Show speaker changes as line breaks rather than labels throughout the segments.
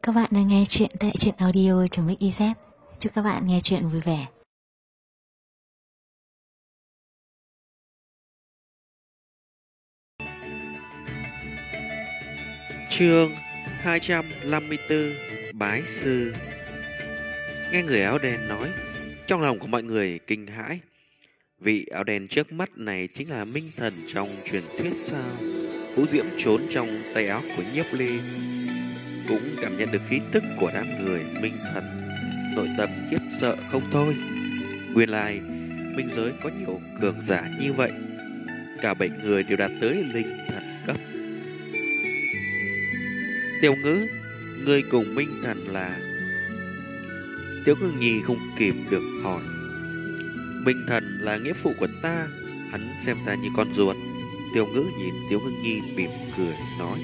Các bạn đang nghe chuyện tại truyện audio.mix.iz. Chúc các bạn nghe chuyện vui vẻ.
Chương 254 Bái Sư. Nghe người áo đen nói, trong lòng của mọi người kinh hãi. Vị áo đen trước mắt này chính là Minh Thần trong truyền thuyết sao? Vũ Diễm trốn trong tay áo của Nhiếp Ly, cũng cảm nhận được khí tức của đám người Minh Thần, nội tâm khiếp sợ không thôi. Nguyên lai minh giới có nhiều cường giả như vậy, cả 7 người đều đạt tới linh thần cấp. Tiểu Ngữ, người cùng Minh Thần là? Tiểu Ngư Nhi không kìm được hỏi. Minh Thần là nghĩa phụ của ta, hắn xem ta như con ruột. Tiểu Ngữ nhìn Tiểu Ngư Nhi mỉm cười nói.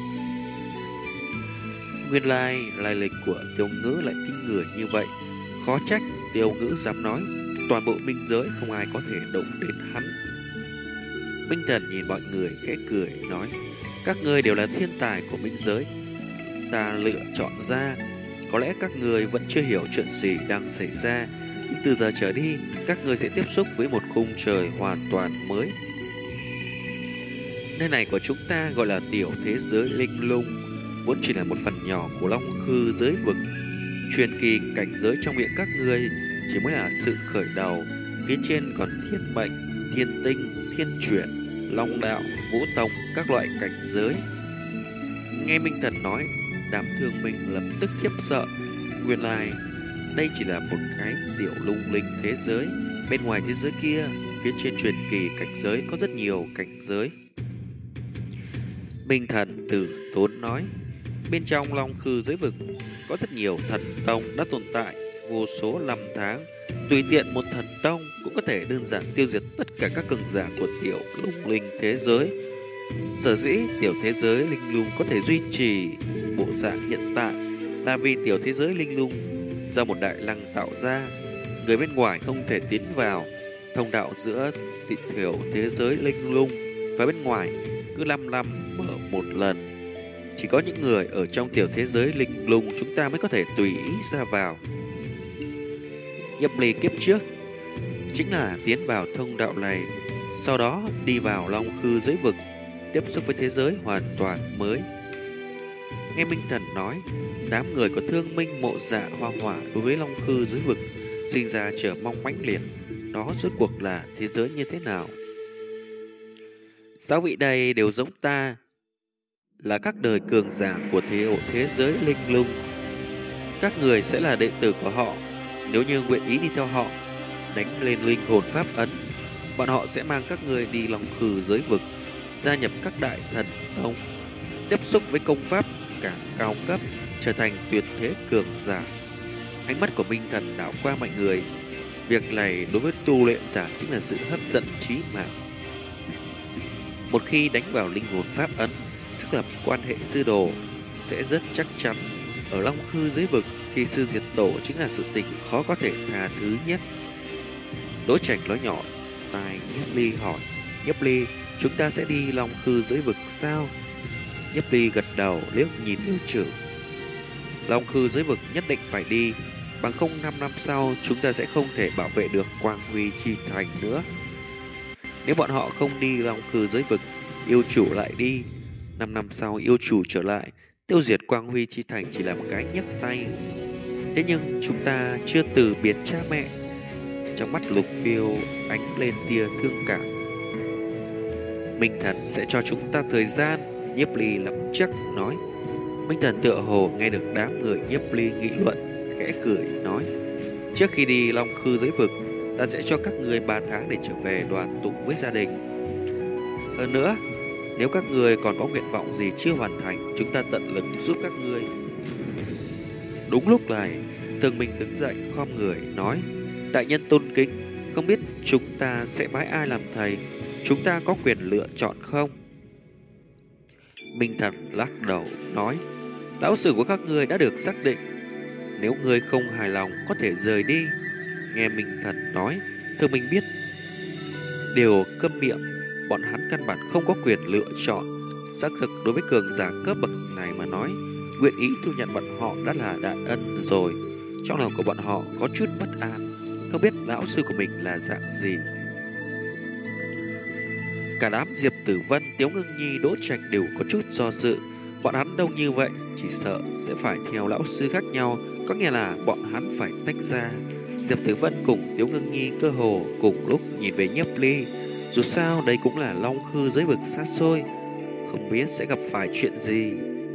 Nguyên lai lịch của Tiểu Ngữ lại kinh người như vậy, khó trách Tiểu Ngữ dám nói toàn bộ minh giới không ai có thể động đến hắn. Minh Thần nhìn mọi người khẽ cười nói, các ngươi đều là thiên tài của minh giới, ta lựa chọn ra. Có lẽ các người vẫn chưa hiểu chuyện gì đang xảy ra, nhưng từ giờ trở đi các người sẽ tiếp xúc với một khung trời hoàn toàn mới. Nơi này của chúng ta gọi là tiểu thế giới linh lung, vốn chỉ là một phần nhỏ của Long Khư giới vực. Truyền kỳ cảnh giới trong miệng các người chỉ mới là sự khởi đầu, phía trên còn thiên mệnh, thiên tinh, thiên chuyển, long đạo, vũ tông, các loại cảnh giới. Nghe Minh Thần nói, đám thương minh lập tức khiếp sợ. Nguyên lai đây chỉ là một cái tiểu lung linh thế giới. Bên ngoài thế giới kia, phía trên truyền kỳ cảnh giới có rất nhiều cảnh giới. Minh Thần từ tốn nói, bên trong Long Khư giới vực có rất nhiều thần tông đã tồn tại vô số năm tháng. Tùy tiện một thần tông cũng có thể đơn giản tiêu diệt tất cả các cường giả của tiểu lung linh thế giới. Sở dĩ tiểu thế giới linh lung có thể duy trì bộ dạng hiện tại là vì tiểu thế giới linh lung do một đại lăng tạo ra, người bên ngoài không thể tiến vào. Thông đạo giữa tiểu thế giới linh lung và bên ngoài cứ 5 năm mở một lần. Chỉ có những người ở trong tiểu thế giới linh lung chúng ta mới có thể tùy ý ra vào. Nhiếp Ly kiếp trước chính là tiến vào thông đạo này, sau đó đi vào Long Khư giới vực, tiếp xúc với thế giới hoàn toàn mới. Nghe Minh Thần nói, đám người có Thương Minh, Mộ Dạ, Hoa Hỏa đối với Long Khư giới vực sinh ra chờ mong mãnh liệt. Đó rốt cuộc là thế giới như thế nào? 6 vị đây đều giống ta, là các đời cường giả của thế giới linh lung. Các người sẽ là đệ tử của họ. Nếu như nguyện ý đi theo họ, đánh lên linh hồn pháp ấn, bọn họ sẽ mang các người đi Long Khư giới vực, gia nhập các đại thần tông, tiếp xúc với công pháp càng cao cấp, trở thành tuyệt thế cường giả. Ánh mắt của Minh Thần đảo qua mọi người. Việc này đối với tu luyện giả chính là sự hấp dẫn chí mạng. Một khi đánh vào linh hồn pháp ấn, xác lập quan hệ sư đồ sẽ rất chắc chắn. Ở Long Khư giới vực, khi sư diệt tổ chính là sự tình khó có thể tha thứ nhất. Đỗ Trạch nói nhỏ tai Nhiếp Ly hỏi, Nhiếp Ly, chúng ta sẽ đi Long Khư giới vực sao? Nhiếp Ly gật đầu liếc nhìn Yêu Trử. Long Khư giới vực nhất định phải đi, bằng không 5 năm sau chúng ta sẽ không thể bảo vệ được Quang Huy Chi Thành nữa. Nếu bọn họ không đi Long Khư giới vực, yêu chủ lại đi, 5 năm sau yêu chủ trở lại, tiêu diệt Quang Huy Chi Thành chỉ là một cái nhấc tay. Thế nhưng chúng ta chưa từ biệt cha mẹ. Trong mắt Lục Phiêu ánh lên tia thương cảm. Minh Thần sẽ cho chúng ta thời gian, Nhiếp Ly lập chắc nói. Minh Thần tựa hồ nghe được đám người Nhiếp Ly nghị luận, khẽ cười nói, trước khi đi Long Khư giới vực, ta sẽ cho các người 3 tháng để trở về đoàn tụ với gia đình. Hơn nữa, nếu các người còn có nguyện vọng gì chưa hoàn thành, chúng ta tận lực giúp các người. Đúng lúc này, Thương Minh đứng dậy khom người nói, đại nhân tôn kính, không biết chúng ta sẽ bái ai làm thầy, chúng ta có quyền lựa chọn không? Minh Thần lắc đầu nói, lão sư của các ngươi đã được xác định, nếu ngươi không hài lòng có thể rời đi. Nghe Minh Thần nói, Thương Minh biết điều câm miệng, bọn hắn căn bản không có quyền lựa chọn. Xác thực đối với cường giả cấp bậc này mà nói, nguyện ý thu nhận bọn họ đã là đại ân rồi. Trong lòng của bọn họ có chút bất an, không biết lão sư của mình là dạng gì. Cả đám Diệp Tử Vân, Tiếu Ngưng Nhi, Đỗ Trạch đều có chút do dự. Bọn hắn đông như vậy, chỉ sợ sẽ phải theo lão sư khác nhau, có nghĩa là bọn hắn phải tách ra. Diệp Tử Vân cùng Tiếu Ngưng Nhi cơ hồ cùng lúc nhìn về Nhiếp Ly. Dù sao đây cũng là Long Khư giới vực xa xôi, không biết sẽ gặp phải chuyện gì.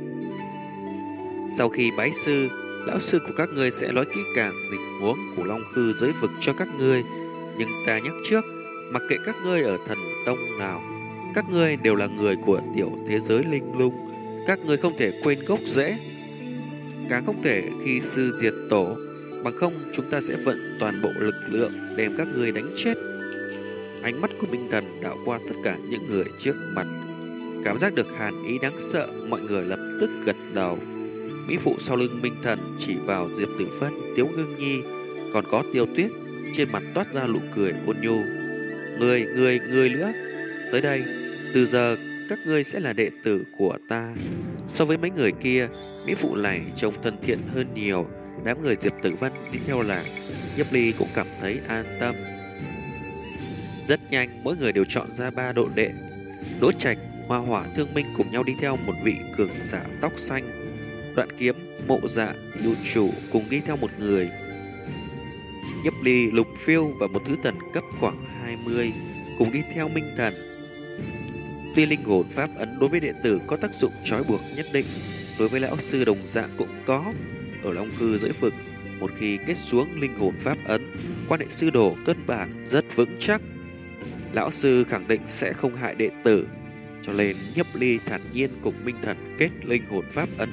Sau khi bái sư, lão sư của các ngươi sẽ nói kỹ càng tình huống của Long Khư giới vực cho các ngươi. Nhưng ta nhắc trước, mặc kệ các ngươi ở thần tông nào, các ngươi đều là người của tiểu thế giới linh lung. Các ngươi không thể quên gốc rễ, càng không thể khi sư diệt tổ, bằng không chúng ta sẽ vận toàn bộ lực lượng đem các ngươi đánh chết. Ánh mắt của Minh Thần đảo qua tất cả những người trước mặt, cảm giác được hàn ý đáng sợ, mọi người lập tức gật đầu. Mỹ phụ sau lưng Minh Thần chỉ vào Diệp Tử Vân, Tiếu Ngưng Nhi, còn có Tiêu Tuyết, trên mặt toát ra nụ cười ôn nhu. Người nữa, tới đây, từ giờ các ngươi sẽ là đệ tử của ta. So với mấy người kia, Mỹ phụ này trông thân thiện hơn nhiều. Đám người Diệp Tử Vân đi theo là Nhiếp Ly cũng cảm thấy an tâm. Rất nhanh, mỗi người đều chọn ra 3 độ đệ. Đỗ Trạch, Hoa Hỏa, Thương Minh cùng nhau đi theo một vị cường giả tóc xanh. Đoạn Kiếm, Mộ Dạ, Lưu Chủ cùng đi theo một người. Nhiếp Ly, Lục Phiêu và một thứ thần cấp khoảng 20 cùng đi theo Minh Thần. Tuy linh hồn pháp ấn đối với đệ tử có tác dụng trói buộc nhất định, đối với lão sư đồng dạng cũng có. Ở Long Khư giới vực, một khi kết xuống linh hồn pháp ấn, quan hệ sư đồ cơ bản rất vững chắc. Lão sư khẳng định sẽ không hại đệ tử, cho nên Nhiếp Ly thản nhiên cùng Minh Thần kết linh hồn pháp ấn.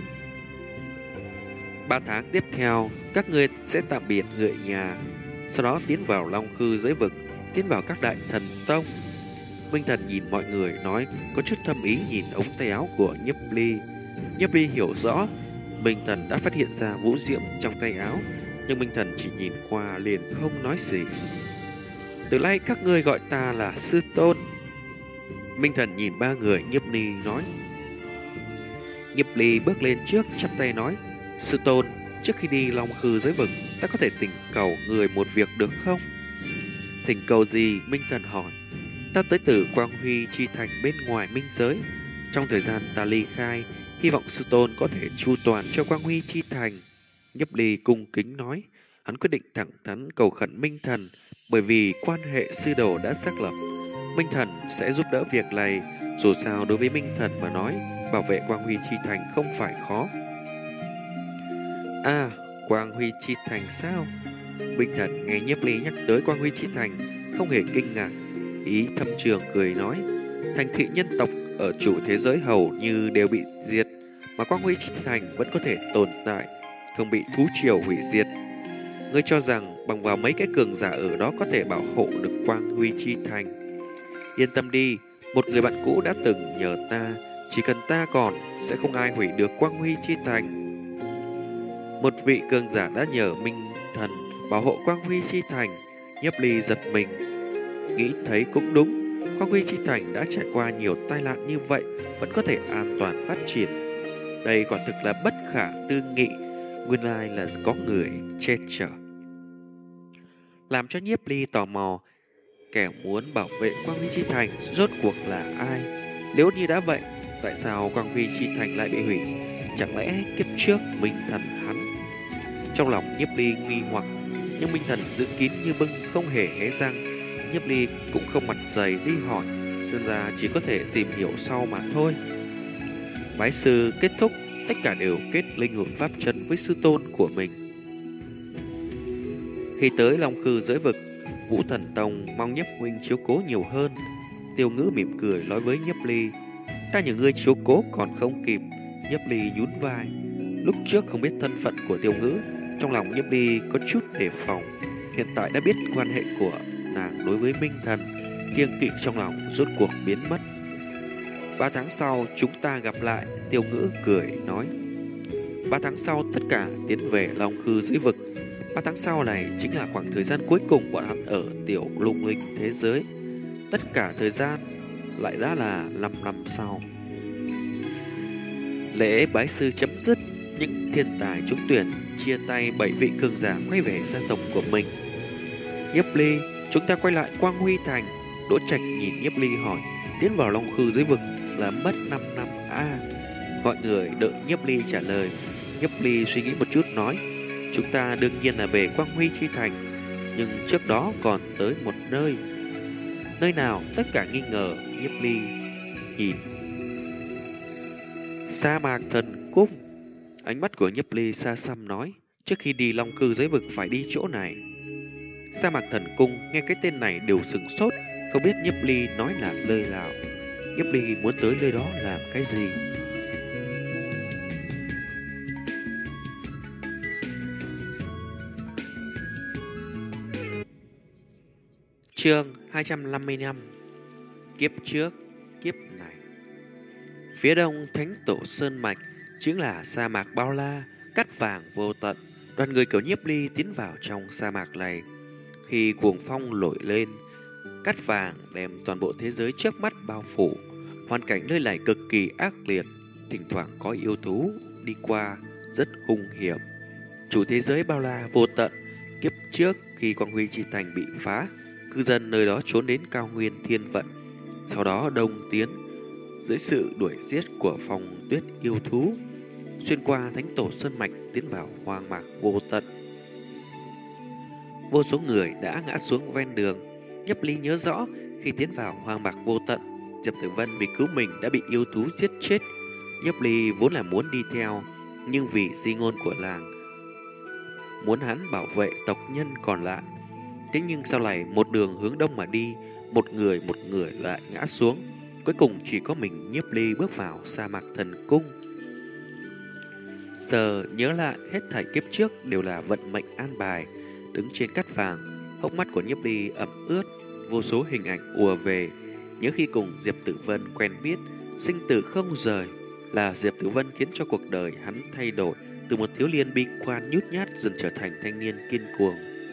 3 tháng tiếp theo, các ngươi sẽ tạm biệt người nhà, sau đó tiến vào Long Khư giới vực, tiến vào các đại thần tông. Minh Thần nhìn mọi người nói, có chút thâm ý nhìn ống tay áo của Nhiếp Ly. Nhiếp Ly hiểu rõ, Minh Thần đã phát hiện ra vũ diễm trong tay áo, nhưng Minh Thần chỉ nhìn qua liền không nói gì. Từ nay các ngươi gọi ta là sư tôn. Minh Thần nhìn 3 người Nhiếp Ly nói. Nhiếp Ly bước lên trước chắp tay nói, sư tôn, trước khi đi Long Khư giới vực, ta có thể thỉnh cầu người một việc được không? Thỉnh cầu gì? Minh Thần hỏi. Ta tới từ Quang Huy chi thành bên ngoài minh giới. Trong thời gian ta ly khai, hy vọng sư tôn có thể chu toàn cho Quang Huy chi thành. Nhiếp Ly cung kính nói. Hắn quyết định thẳng thắn cầu khẩn Minh Thần, bởi vì quan hệ sư đồ đã xác lập. Minh Thần sẽ giúp đỡ việc này. Dù sao đối với Minh Thần mà nói, bảo vệ Quang Huy chi thành không phải khó. À, Quang Huy chi thành sao? Minh Thần nghe Nhiếp Ly nhắc tới Quang Huy chi thành, không hề kinh ngạc, ý thâm trường cười nói, thành thị nhân tộc ở chủ thế giới hầu như đều bị diệt, mà Quang Huy chi thành vẫn có thể tồn tại, không bị thú triều hủy diệt. Ngươi cho rằng bằng vào mấy cái cường giả ở đó có thể bảo hộ được Quang Huy chi thành? Yên tâm đi, một người bạn cũ đã từng nhờ ta, chỉ cần ta còn sẽ không ai hủy được Quang Huy chi thành. Một vị cường giả đã nhờ Minh Thần bảo hộ Quang Huy chi thành. Nhiếp Ly giật mình, nghĩ thấy cũng đúng, Quang Huy chi thành đã trải qua nhiều tai nạn như vậy vẫn có thể an toàn phát triển. Đây quả thực là bất khả tư nghị, nguyên lai là có người che chở. Làm cho Nhiếp Ly tò mò, kẻ muốn bảo vệ Quang Huy chi thành rốt cuộc là ai? Nếu như đã vậy, tại sao Quang Huy chi thành lại bị hủy? Chẳng lẽ kiếp trước Minh Thần hắn? Trong lòng Nhiếp Ly nghi hoặc, nhưng Minh Thần giữ kín như bưng, không hề hé răng. Nhiếp Ly cũng không mặt dày đi hỏi, xem ra chỉ có thể tìm hiểu sau mà thôi. Bái sư kết thúc, tất cả đều kết linh hồn pháp chân với sư tôn của mình. Khi tới Long Khư giới vực, Vũ Thần Tông mong Nhiếp huynh chiếu cố nhiều hơn. Tiêu Ngữ mỉm cười nói với Nhiếp Ly, ta nhờ ngươi chiếu cố còn không kịp. Nhiếp Ly nhún vai. Lúc trước không biết thân phận của Tiêu Ngữ, trong lòng Nhiếp Ly có chút đề phòng. Hiện tại đã biết quan hệ của nàng đối với Minh Thần, kiêng kỵ trong lòng rốt cuộc biến mất. 3 tháng sau chúng ta gặp lại. Tiêu Ngữ cười nói. 3 tháng sau tất cả tiến về Long Khư giới vực. 3 tháng sau này chính là khoảng thời gian cuối cùng bọn hắn ở tiểu lung linh thế giới. Tất cả thời gian lại đã là 5 năm sau. Lễ bái sư chấm dứt, Những thiên tài trúng tuyển chia tay 7 vị cường giả quay về gia tộc của mình. Nhiếp Ly, chúng ta quay lại Quang Huy Thành. Đỗ Trạch nhìn Nhiếp Ly hỏi, tiến vào Long Khư dưới vực là mất 5 năm à? Mọi người đợi Nhiếp Ly trả lời. Nhiếp Ly suy nghĩ một chút nói, chúng ta đương nhiên là về Quang Huy Chi Thành, nhưng trước đó còn tới một nơi. Nơi nào? Tất cả nghi ngờ. Nhiếp Ly nhìn sa mạc thần cung. Ánh mắt của Nhiếp Ly xa xăm nói, trước khi đi Long Cư dưới vực phải đi chỗ này. Sa mạc thần cung nghe cái tên này đều sửng sốt, không biết Nhiếp Ly nói là nơi nào. Nhiếp Ly muốn tới nơi đó làm cái gì? Chương 255. Kiếp trước, kiếp này. Phía đông Thánh Tổ Sơn Mạch chính là sa mạc bao la, cát vàng vô tận. Đoàn người kiểu Nhiếp Ly tiến vào trong sa mạc này. Khi cuồng phong nổi lên, cát vàng đem toàn bộ thế giới trước mắt bao phủ. Hoàn cảnh nơi này cực kỳ ác liệt, thỉnh thoảng có yêu thú đi qua, rất hung hiểm. Chủ thế giới bao la vô tận, kiếp trước khi Quang Huy Chi Thành bị phá, cư dân nơi đó trốn đến cao nguyên thiên vận, sau đó đông tiến dưới sự đuổi giết của phong tuyết yêu thú, xuyên qua Thánh Tổ Sơn Mạch tiến vào hoang mạc vô tận. Vô số người đã ngã xuống ven đường. Nhiếp Ly nhớ rõ khi tiến vào hoang mạc vô tận, Diệp Tử Vân vì cứu mình đã bị yêu thú giết chết. Nhiếp Ly vốn là muốn đi theo, nhưng vì di ngôn của làng muốn hắn bảo vệ tộc nhân còn lại. Thế nhưng sau này một đường hướng đông mà đi, một người lại ngã xuống. Cuối cùng chỉ có mình Nhiếp Ly bước vào sa mạc thần cung. Giờ nhớ lại hết thảy kiếp trước đều là vận mệnh an bài. Đứng trên cát vàng, hốc mắt của Nhiếp Ly ẩm ướt, vô số hình ảnh ùa về. Nhớ khi cùng Diệp Tử Vân quen biết, sinh tử không rời, là Diệp Tử Vân khiến cho cuộc đời hắn thay đổi, từ một thiếu niên bi quan nhút nhát dần trở thành thanh niên kiên cuồng.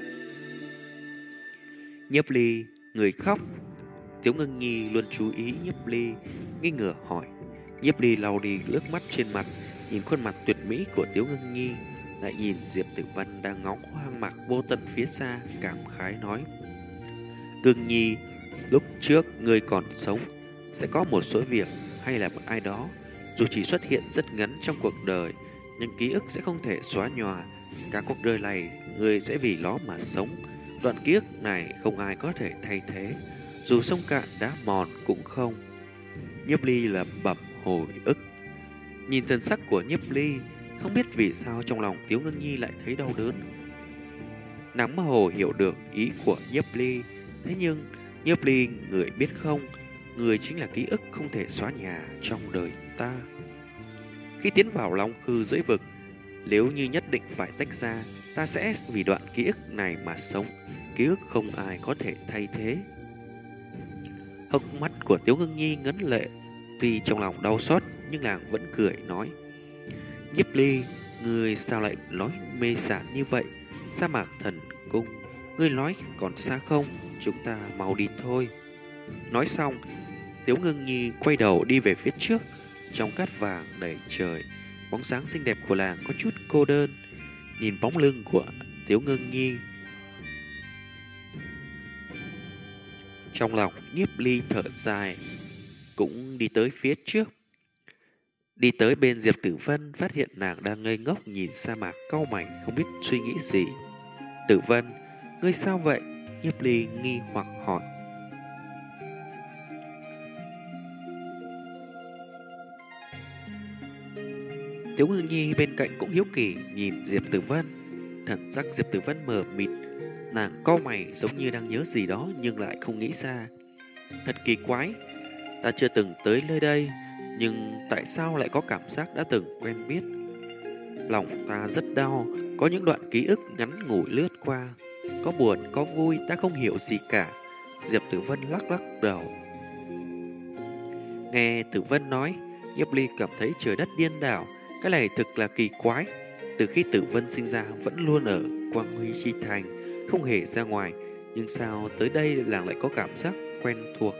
Nhiếp Ly, người khóc. Tiếu Ngưng Nhi luôn chú ý Nhiếp Ly, nghi ngờ hỏi. Nhiếp Ly lau đi nước mắt trên mặt, nhìn khuôn mặt tuyệt mỹ của Tiếu Ngưng Nhi, lại nhìn Diệp Tử Vân đang ngóng hoang mạc vô tận phía xa, cảm khái nói: Ngưng Nhi, lúc trước ngươi còn sống, sẽ có một số việc hay là một ai đó, dù chỉ xuất hiện rất ngắn trong cuộc đời, nhưng ký ức sẽ không thể xóa nhòa. Cả cuộc đời này, ngươi sẽ vì nó mà sống. Đoạn ký ức này không ai có thể thay thế, dù sông cạn đá mòn cũng không. Nhiếp Ly lẩm bẩm hồi ức. Nhìn thần sắc của Nhiếp Ly, không biết vì sao trong lòng Tiếu Ngưng Nhi lại thấy đau đớn. Nàng mơ hồ hiểu được ý của Nhiếp Ly, thế nhưng Nhiếp Ly, người biết không, người chính là ký ức không thể xóa nhòa trong đời ta. Khi tiến vào Long Khư dưới vực, nếu như nhất định phải tách ra, ta sẽ vì đoạn ký ức này mà sống. Ký ức không ai có thể thay thế. Hốc mắt của Tiếu Ngưng Nhi ngấn lệ, tuy trong lòng đau xót nhưng nàng vẫn cười nói: Nhiếp Ly, ngươi sao lại nói mê sảng như vậy? Sa mạc thần cung, ngươi nói còn xa không? Chúng ta mau đi thôi. Nói xong, Tiếu Ngưng Nhi quay đầu đi về phía trước. Trong cát vàng đầy trời, bóng dáng xinh đẹp của nàng có chút cô đơn. Nhìn bóng lưng của Tiếu Ngưng Nhi, trong lòng Nhiếp Ly thở dài, cũng đi tới phía trước. Đi tới bên Diệp Tử Vân, phát hiện nàng đang ngây ngốc nhìn sa mạc, cau mày không biết suy nghĩ gì. Tử Vân, ngươi sao vậy? Nhiếp Ly nghi hoặc hỏi. Tiếu Ngưng Nhi bên cạnh cũng hiếu kỳ nhìn Diệp Tử Vân. Thần sắc Diệp Tử Vân mờ mịt, nàng cau mày giống như đang nhớ gì đó nhưng lại không nghĩ ra. Thật kỳ quái, ta chưa từng tới nơi đây, nhưng tại sao lại có cảm giác đã từng quen biết? Lòng ta rất đau, có những đoạn ký ức ngắn ngủi lướt qua, có buồn, có vui, ta không hiểu gì cả. Diệp Tử Vân lắc lắc đầu. Nghe Tử Vân nói, Nhiếp Ly cảm thấy trời đất điên đảo. Cái này thực là kỳ quái. Từ khi Tử Vân sinh ra vẫn luôn ở Quang Huy Chi Thành, không hề ra ngoài, nhưng sao tới đây nàng lại có cảm giác quen thuộc?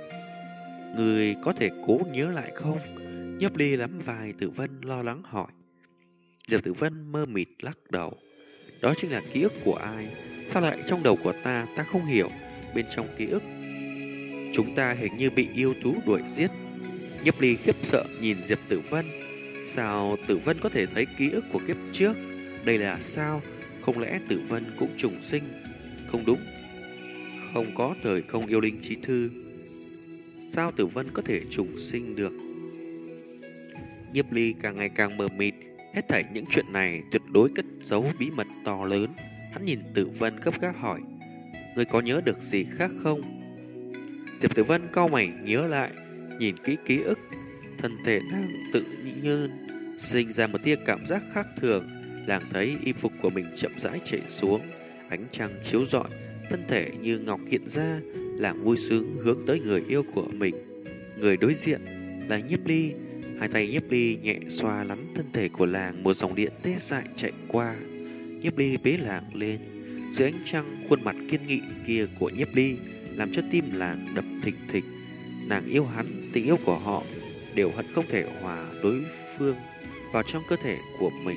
Người có thể cố nhớ lại không? Nhiếp Ly nắm vai Tử Vân lo lắng hỏi. Diệp Tử Vân mơ mịt lắc đầu. Đó chính là ký ức của ai? Sao lại trong đầu của ta, ta không hiểu. Bên trong ký ức, chúng ta hình như bị yêu thú đuổi giết. Nhiếp Ly khiếp sợ nhìn Diệp Tử Vân. Sao Tử Vân có thể thấy ký ức của kiếp trước? Đây là sao? Không lẽ Tử Vân cũng trùng sinh? Không đúng. Không có thời không yêu linh chi thư. Sao Tử Vân có thể trùng sinh được? Nhiếp Ly càng ngày càng mờ mịt. Hết thảy những chuyện này tuyệt đối cất giấu bí mật to lớn. Hắn nhìn Tử Vân gấp gáp hỏi: Ngươi có nhớ được gì khác không? Diệp Tử Vân cau mày nhớ lại, nhìn kỹ ký ức. Thân thể nàng tự nhiên sinh ra một tia cảm giác khác thường. Nàng thấy y phục của mình chậm rãi chảy xuống, ánh trăng chiếu rọi, thân thể như ngọc hiện ra. Nàng vui sướng hướng tới người yêu của mình. Người đối diện là Nhiếp Ly. Hai tay Nhiếp Ly nhẹ xoa nắn thân thể của nàng, một dòng điện tê dại chạy qua. Nhiếp Ly bế nàng lên. Dưới ánh trăng, khuôn mặt kiên nghị kia của Nhiếp Ly làm cho tim nàng đập thình thịch. Nàng yêu hắn, tình yêu của họ đều hận không thể hòa đối phương vào trong cơ thể của mình.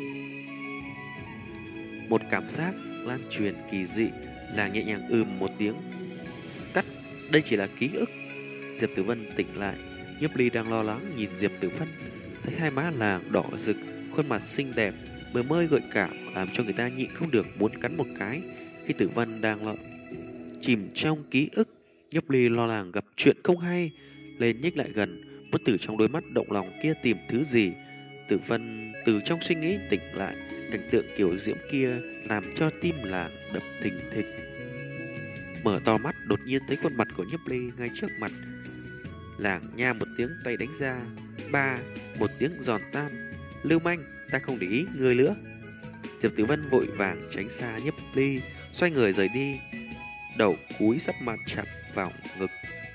Một cảm giác lan truyền kỳ dị, là nhẹ nhàng một tiếng. Cắt, đây chỉ là ký ức. Diệp Tử Vân tỉnh lại. Nhiếp Ly đang lo lắng nhìn Diệp Tử Vân, thấy hai má nàng đỏ rực, khuôn mặt xinh đẹp, bờ môi gợi cảm, làm cho người ta nhịn không được muốn cắn một cái. Khi Tử Vân đang chìm trong ký ức, Nhiếp Ly lo lắng gặp chuyện không hay, lên nhích lại gần, muốn từ trong đôi mắt động lòng kia tìm thứ gì. Tử Vân từ trong suy nghĩ tỉnh lại, cảnh tượng kiểu diễm kia làm cho tim nàng đập thình thịch. Mở to mắt, đột nhiên thấy khuôn mặt của Nhiếp Ly ngay trước mặt. Làng nha một tiếng, tay đánh ra. Ba, một tiếng giòn tan. Lưu manh, ta không để ý người nữa. Diệp Tử Vân vội vàng tránh xa Nhiếp Ly, xoay người rời đi, đầu cúi sắp mặt chặt vào ngực.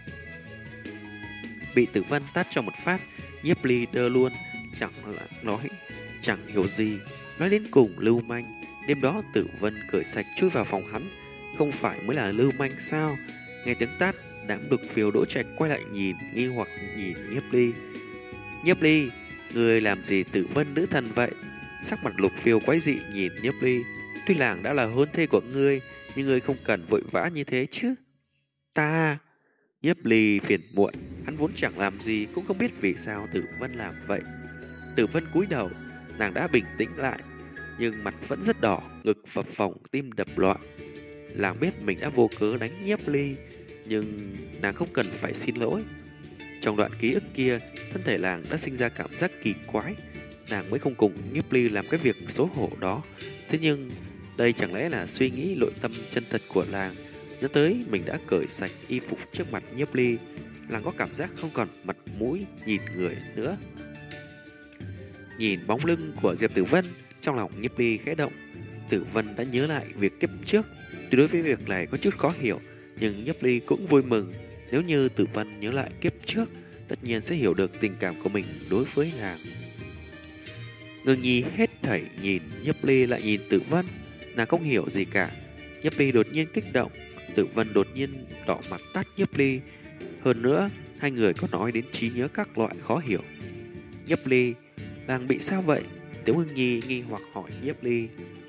Bị Tử Vân tát cho một phát, Nhiếp Ly đơ luôn, chẳng hiểu gì. Nói đến cùng lưu manh. Đêm đó Tử Vân cởi sạch chui vào phòng hắn. Không phải mới là lưu manh sao? Nghe tiếng tát, đám đục phiêu Đỗ Trạch quay lại nhìn, nghi hoặc nhìn Nhiếp Ly. Nhiếp Ly, người làm gì Tử Vân nữ thần vậy? Sắc mặt Lục Phiêu quái dị nhìn Nhiếp Ly. Tuy làng đã là hôn thê của ngươi, nhưng ngươi không cần vội vã như thế chứ. Ta... Nhiếp Ly phiền muộn, hắn vốn chẳng làm gì, cũng không biết vì sao Tử Vân làm vậy. Tử Vân cúi đầu, nàng đã bình tĩnh lại, nhưng mặt vẫn rất đỏ, ngực phập phồng, tim đập loạn. Nàng biết mình đã vô cớ đánh Nhiếp Ly, nhưng nàng không cần phải xin lỗi. Trong đoạn ký ức kia, thân thể nàng đã sinh ra cảm giác kỳ quái. Nàng mới không cùng Nhiếp Ly làm cái việc xấu hổ đó. Thế nhưng, đây chẳng lẽ là suy nghĩ nội tâm chân thật của nàng. Nhớ tới mình đã cởi sạch y phục trước mặt Nhiếp Ly, nàng có cảm giác không còn mặt mũi nhìn người nữa. Nhìn bóng lưng của Diệp Tử Vân, trong lòng Nhiếp Ly khẽ động. Tử Vân đã nhớ lại việc kiếp trước. Tuy đối với việc này có chút khó hiểu, nhưng Nhiếp Ly cũng vui mừng. Nếu như Tử Vân nhớ lại kiếp trước, tất nhiên sẽ hiểu được tình cảm của mình đối với nàng. Ngưng Nhi hết thảy nhìn Nhiếp Ly lại nhìn Tử Vân, nàng không hiểu gì cả. Nhiếp Ly đột nhiên kích động, Tử Vân đột nhiên đỏ mặt tát Nhiếp Ly. Hơn nữa, hai người có nói đến trí nhớ các loại khó hiểu. Nhiếp Ly, nàng bị sao vậy? Tiểu Ngưng Nhi nghi hoặc hỏi Nhiếp Ly.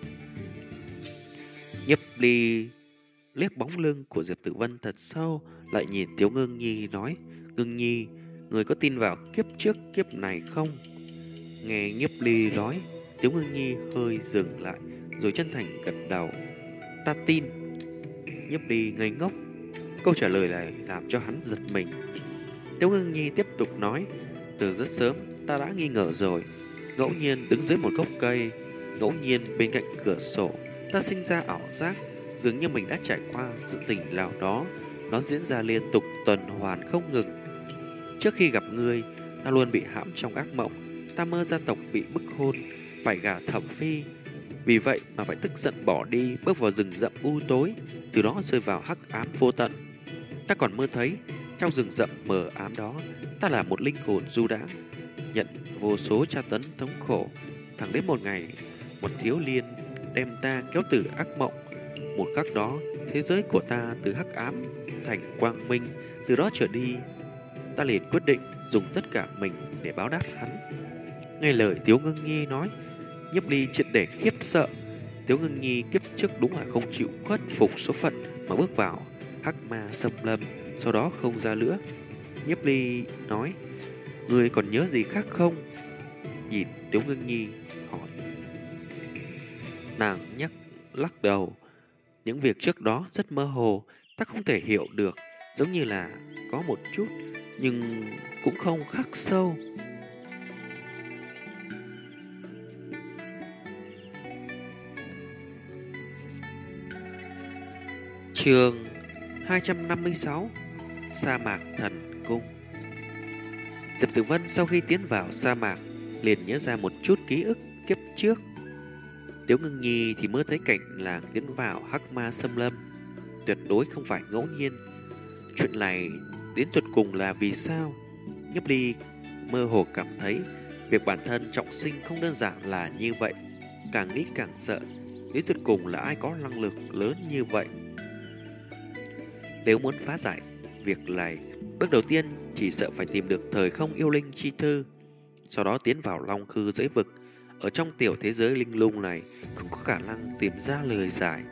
Nhiếp Ly liếc bóng lưng của Diệp Tử Vân thật sâu, lại nhìn Tiểu Ngưng Nhi nói: Ngưng Nhi, người có tin vào kiếp trước kiếp này không? Nghe Nhiếp Ly nói, Tiểu Ngưng Nhi hơi dừng lại, rồi chân thành gật đầu. Ta tin. Nhiếp Ly ngây ngốc, câu trả lời này làm cho hắn giật mình. Tiểu Ngưng Nhi tiếp tục nói: từ rất sớm ta đã nghi ngờ rồi. Ngẫu nhiên đứng dưới một gốc cây, ngẫu nhiên bên cạnh cửa sổ, ta sinh ra ảo giác, dường như mình đã trải qua sự tình nào đó. Nó diễn ra liên tục tuần hoàn không ngừng. Trước khi gặp ngươi, ta luôn bị hãm trong ác mộng. Ta mơ gia tộc bị bức hôn, phải gả Thẩm Phi. Vì vậy mà phải tức giận bỏ đi, bước vào rừng rậm u tối, từ đó rơi vào hắc ám vô tận. Ta còn mơ thấy, trong rừng rậm mờ ám đó, ta là một linh hồn du đãng, nhận vô số tra tấn thống khổ. Thẳng đến một ngày, một thiếu niên đem ta kéo từ ác mộng. Một khắc đó, thế giới của ta từ hắc ám thành quang minh. Từ đó trở đi, ta liền quyết định dùng tất cả mình để báo đáp hắn. Nghe lời Tiếu Ngưng Nhi nói, Nhiếp Ly triệt để khiếp sợ. Tiếu Ngưng Nhi kiếp trước đúng là không chịu khuất phục số phận mà bước vào hắc ma xâm lâm, sau đó không ra nữa. Nhiếp Ly nói, người còn nhớ gì khác không? Nhìn Tiếu Ngưng Nhi hỏi. Nàng lắc đầu. Những việc trước đó rất mơ hồ, ta không thể hiểu được, giống như là có một chút, nhưng cũng không khắc sâu. Chương 256: Sa mạc thần cung. Diệp Tử Vân sau khi tiến vào sa mạc liền nhớ ra một chút ký ức kiếp trước. Tiếu Ngưng Nhi thì mơ thấy cảnh làng tiến vào hắc ma xâm lâm, tuyệt đối không phải ngẫu nhiên. Chuyện này đến tuyệt cùng là vì sao? Nhiếp Ly mơ hồ cảm thấy việc bản thân trọng sinh không đơn giản là như vậy. Càng nghĩ càng sợ, đến tuyệt cùng là ai có năng lực lớn như vậy? Nếu muốn phá giải việc này, bước đầu tiên chỉ sợ phải tìm được thời không yêu linh chi thư, sau đó tiến vào Long Khư giới vực. Ở trong tiểu thế giới linh lung này không có khả năng tìm ra lời giải.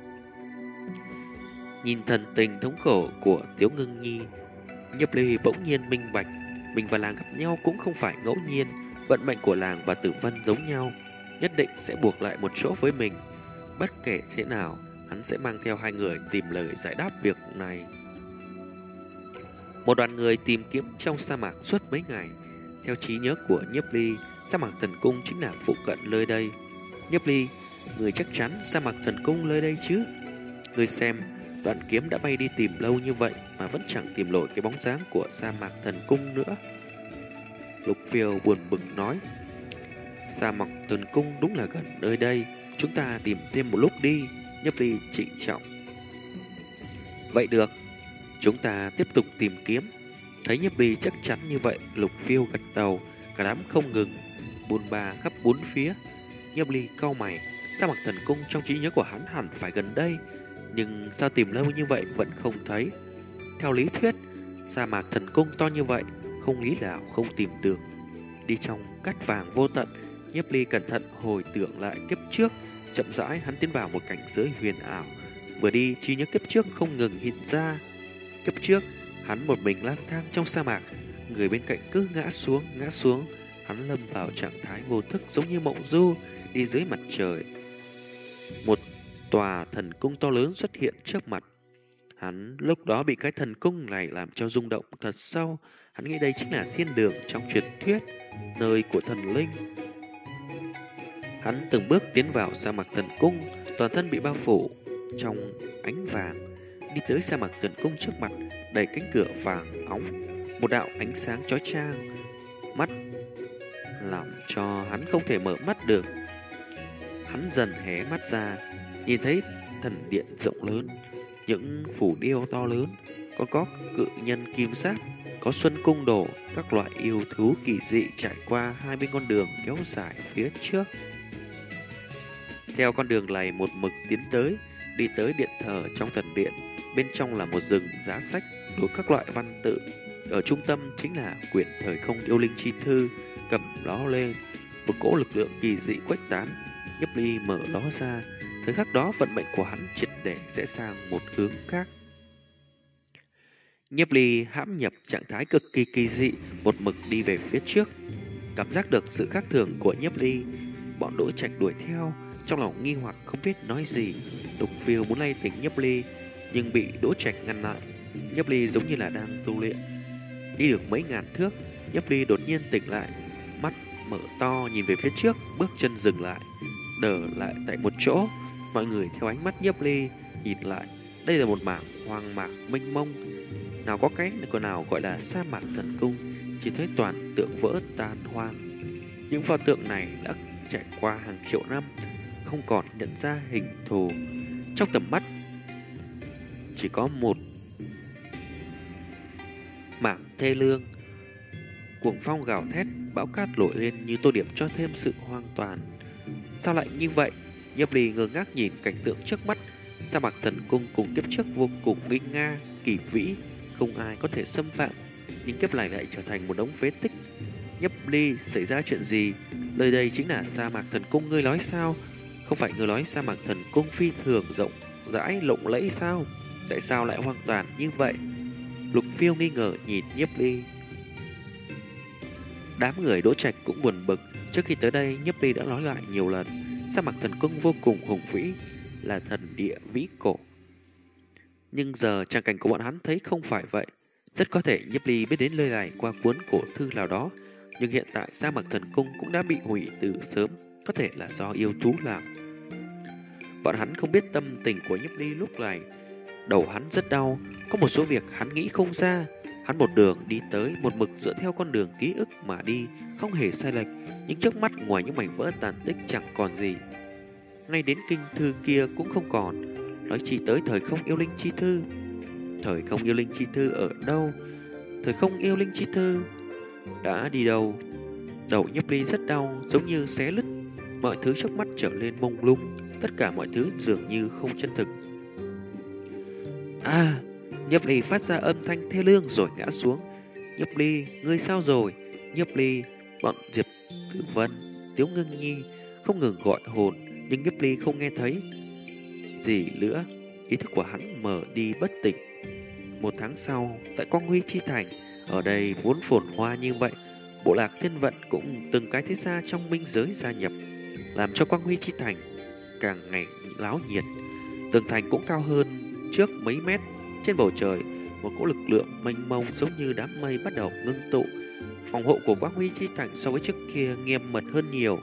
Nhìn thần tình thống khổ của Tiếu Ngưng Nhi, Nhiếp Ly bỗng nhiên minh bạch, mình và làng gặp nhau cũng không phải ngẫu nhiên. Vận mệnh của làng và Tử Vân giống nhau, nhất định sẽ buộc lại một chỗ với mình. Bất kể thế nào, hắn sẽ mang theo hai người tìm lời giải đáp việc này. Một đoàn người tìm kiếm trong sa mạc suốt mấy ngày. Theo trí nhớ của Nhiếp Ly, sa mạc thần cung chính là phụ cận nơi đây. Nhiếp Ly, người chắc chắn sa mạc thần cung nơi đây chứ? Người xem, đoạn kiếm đã bay đi tìm lâu như vậy mà vẫn chẳng tìm nổi cái bóng dáng của sa mạc thần cung nữa. Lục Phiêu buồn bực nói, sa mạc thần cung đúng là gần nơi đây, chúng ta tìm thêm một lúc đi. Nhiếp Ly trịnh trọng. Vậy được, chúng ta tiếp tục tìm kiếm. Thấy Nhiếp Ly chắc chắn như vậy, Lục Phiêu gật đầu, cả đám không ngừng bôn ba khắp bốn phía. Nhiếp Ly cau mày, sa mạc thần cung trong trí nhớ của hắn hẳn phải gần đây, nhưng sao tìm lâu như vậy vẫn không thấy? Theo lý thuyết, sa mạc thần cung to như vậy, không lý nào không tìm được. Đi trong cát vàng vô tận, Nhiếp Ly cẩn thận hồi tưởng lại kiếp trước. Chậm rãi hắn tiến vào một cảnh giới huyền ảo. Vừa đi, trí nhớ kiếp trước không ngừng hiện ra. Kiếp trước, hắn một mình lang thang trong sa mạc, người bên cạnh cứ ngã xuống. Hắn lâm vào trạng thái vô thức giống như mộng du, đi dưới mặt trời. Một tòa thần cung to lớn xuất hiện trước mặt. Hắn lúc đó bị cái thần cung này làm cho rung động thật sâu. Hắn nghĩ đây chính là thiên đường trong truyền thuyết, nơi của thần linh. Hắn từng bước tiến vào sa mạc thần cung, toàn thân bị bao phủ trong ánh vàng. Đi tới sa mạc thần cung trước mặt, đẩy cánh cửa vàng óng, một đạo ánh sáng chói chang mắt làm cho hắn không thể mở mắt được. Hắn dần hé mắt ra, nhìn thấy thần điện rộng lớn, những phù điêu to lớn, có cự nhân kim sát, có xuân cung đồ, các loại yêu thú kỳ dị trải qua hai bên con đường kéo dài phía trước. Theo con đường này một mực tiến tới, đi tới điện thờ trong thần điện. Bên trong là một rừng giá sách đủ các loại văn tự. Ở trung tâm chính là quyển thời không yêu linh chi thư. Cầm nó lên, một cỗ lực lượng kỳ dị khuếch tán. Nhiếp Ly mở nó ra. Thời khắc đó vận mệnh của hắn triệt để sẽ sang một hướng khác. Nhiếp Ly hãm nhập trạng thái cực kỳ kỳ dị, một mực đi về phía trước. Cảm giác được sự khác thường của Nhiếp Ly, bọn Đỗ Trạch đuổi theo, trong lòng nghi hoặc không biết nói gì. Lục Phiêu muốn lay tỉnh Nhiếp Ly, nhưng bị Đỗ Trạch ngăn lại. Nhiếp Ly giống như là đang tu luyện. Đi được mấy ngàn thước, Nhiếp Ly đột nhiên tỉnh lại, mắt mở to nhìn về phía trước, bước chân dừng lại, đờ lại tại một chỗ. Mọi người theo ánh mắt Nhiếp Ly nhìn lại, đây là một mảng hoang mạc mênh mông, nào có cái nào gọi là sa mạc thần cung, chỉ thấy toàn tượng vỡ tan hoang. Những pho tượng này đã trải qua hàng triệu năm, không còn nhận ra hình thù. Trong tầm mắt chỉ có một mảng thê lương. Cuồng phong gào thét, bão cát nổi lên như tô điểm cho thêm sự hoang toàn. Sao lại như vậy? Nhiếp Ly ngơ ngác nhìn cảnh tượng trước mắt. Sa mạc thần cung cùng kiếp trước vô cùng nguy nga, kỳ vĩ, không ai có thể xâm phạm, nhưng kiếp này lại trở thành một đống phế tích. Nhiếp Ly, xảy ra chuyện gì? Nơi đây chính là sa mạc thần cung ngươi nói sao? Không phải ngươi nói sa mạc thần cung phi thường rộng rãi lộng lẫy sao? Tại sao lại hoang tàn như vậy? Lục Phiêu nghi ngờ nhìn Nhiếp Ly. Đám người Đỗ Trạch cũng buồn bực. Trước khi tới đây, Nhiếp Ly đã nói lại nhiều lần, sa mạc thần cung vô cùng hùng vĩ, là thần địa vĩ cổ. Nhưng giờ trang cảnh của bọn hắn thấy không phải vậy. Rất có thể Nhiếp Ly biết đến nơi này qua cuốn cổ thư nào đó, nhưng hiện tại sa mạc thần cung cũng đã bị hủy từ sớm, có thể là do yêu thú làm. Bọn hắn không biết tâm tình của Nhiếp Ly lúc này. Đầu hắn rất đau, có một số việc hắn nghĩ không ra. Hắn một đường đi tới, một mực dựa theo con đường ký ức mà đi, không hề sai lệch, nhưng trước mắt ngoài những mảnh vỡ tàn tích chẳng còn gì. Ngay đến kinh thư kia cũng không còn, nói chỉ tới thời không yêu linh chi thư. Thời không yêu linh chi thư ở đâu? Thời không yêu linh chi thư đã đi đâu? Đầu Nhiếp Ly rất đau, giống như xé lứt. Mọi thứ trước mắt trở lên mông lung, tất cả mọi thứ dường như không chân thực. À, Nhiếp Ly phát ra âm thanh thê lương rồi ngã xuống. Nhiếp Ly, ngươi sao rồi? Nhiếp Ly, bọn Diệp Tử Vân, Tiếu Ngưng Nhi không ngừng gọi hồn, nhưng Nhiếp Ly không nghe thấy gì nữa. Ý thức của hắn mở đi bất tỉnh. Một tháng sau, tại Quang Huy Chi Thành, ở đây vốn phồn hoa như vậy, bộ lạc thiên vận cũng từng cái thế gia trong minh giới gia nhập, làm cho Quang Huy Chi Thành càng ngày láo nhiệt. Tường thành cũng cao hơn trước mấy mét. Trên bầu trời, một cỗ lực lượng mênh mông giống như đám mây bắt đầu ngưng tụ. Phòng hộ của Quang Huy Chi Thành so với trước kia nghiêm mật hơn nhiều.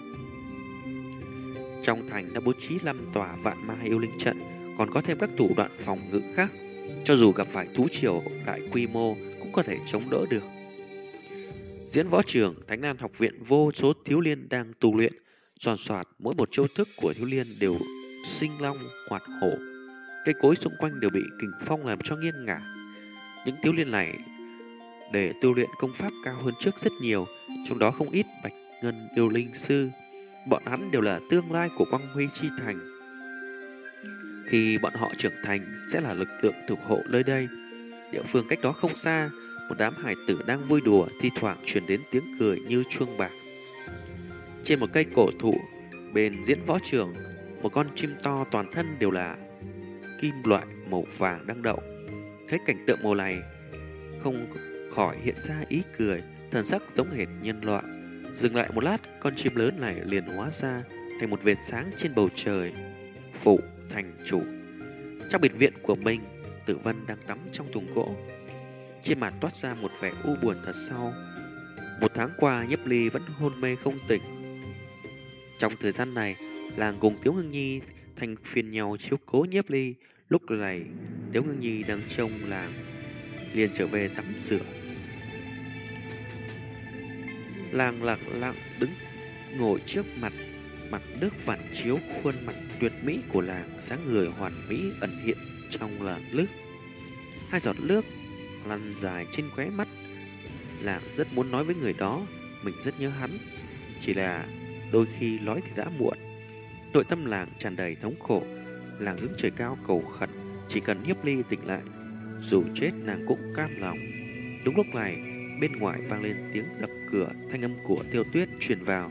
Trong thành đã bố trí 5 tòa vạn ma yêu linh trận, còn có thêm các thủ đoạn phòng ngự khác. Cho dù gặp phải thú triều đại quy mô cũng có thể chống đỡ được. Diễn võ trường, Thánh An học viện vô số thiếu liên đang tu luyện. Soàn soạt, mỗi một chiêu thức của thiếu liên đều sinh long hoạt hổ. Cây cối xung quanh đều bị kình phong làm cho nghiêng ngả. Những thiếu liên này để tu luyện công pháp cao hơn trước rất nhiều, trong đó không ít bạch ngân yêu linh sư. Bọn hắn đều là tương lai của Quang Huy Chi Thành. Khi bọn họ trưởng thành sẽ là lực lượng thủ hộ nơi đây. Địa phương cách đó không xa, một đám hải tử đang vui đùa, thi thoảng truyền đến tiếng cười như chuông bạc. Trên một cây cổ thụ bên diễn võ trường, một con chim to toàn thân đều là kim loại màu vàng đang đậu. Thấy cảnh tượng màu này, không khỏi hiện ra ý cười, thần sắc giống hệt nhân loại. Dừng lại một lát, con chim lớn này liền hóa ra thành một vệt sáng trên bầu trời. Phủ thành chủ. Trong biệt viện của mình, Tử Vân đang tắm trong thùng gỗ. Trên mặt toát ra một vẻ u buồn thật sâu. Một tháng qua, Nhiếp Ly vẫn hôn mê không tỉnh. Trong thời gian này, làng cùng Tiếu Ngưng Nhi thành phiền nhau chiếu cố Nhiếp Ly. Lúc này, Tiếu Ngưng Nhi đang trông làng, liền trở về tắm rửa. Làng lặng lặng đứng ngồi trước mặt nước phản chiếu khuôn mặt tuyệt mỹ của làng, dáng người hoàn mỹ ẩn hiện trong làn nước. Hai giọt nước lăn dài trên khóe mắt. Làng rất muốn nói với người đó mình rất nhớ hắn, chỉ là đôi khi nói thì đã muộn. Nội tâm làng tràn đầy thống khổ. Làng hướng trời cao cầu khẩn, chỉ cần Nhiếp Ly tỉnh lại, dù chết nàng cũng cam lòng. Đúng lúc này, bên ngoài vang lên tiếng đập cửa, thanh âm của Tiêu Tuyết truyền vào.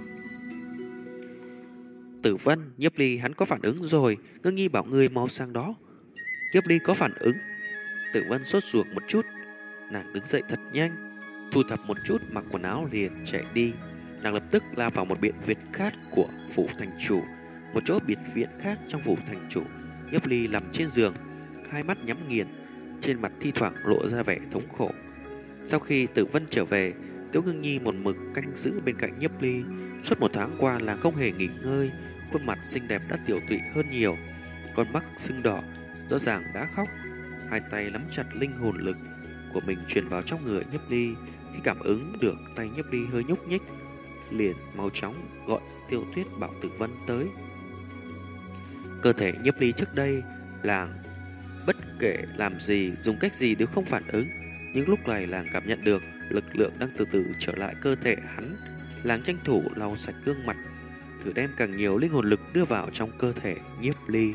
Tử Vân, Nhiếp Ly hắn có phản ứng rồi, Ngưng Nhi bảo người mau sang đó. Nhiếp Ly có phản ứng? Tử Vân sốt ruột một chút, nàng đứng dậy thật nhanh, thu thập một chút mặc quần áo liền chạy đi. Nàng lập tức lao vào một biệt viện khác của phủ thành chủ, một chỗ biệt viện khác trong phủ thành chủ. Nhiếp Ly nằm trên giường, hai mắt nhắm nghiền, trên mặt thi thoảng lộ ra vẻ thống khổ. Sau khi Tử Vân trở về, Tiếu Ngưng Nhi một mực canh giữ bên cạnh Nhiếp Ly. Suốt một tháng qua là không hề nghỉ ngơi, khuôn mặt xinh đẹp đã tiểu tụy hơn nhiều, con mắt sưng đỏ, rõ ràng đã khóc. Hai tay nắm chặt linh hồn lực của mình truyền vào trong người Nhiếp Ly. Khi cảm ứng được tay Nhiếp Ly hơi nhúc nhích, liền mau chóng gọi Tiêu Tuyết bảo Tử Vân tới. Cơ thể Nhiếp Ly trước đây làng bất kể làm gì, dùng cách gì đều không phản ứng, nhưng lúc này làng cảm nhận được lực lượng đang từ từ trở lại cơ thể hắn. Làng tranh thủ lau sạch gương mặt, thử đem càng nhiều linh hồn lực đưa vào trong cơ thể Nhiếp Ly.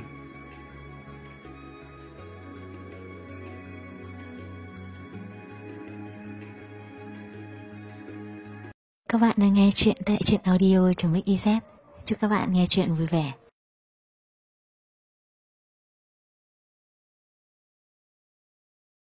Các bạn đang nghe chuyện tại truyện audio.mix.iz. Chúc các bạn nghe chuyện vui vẻ.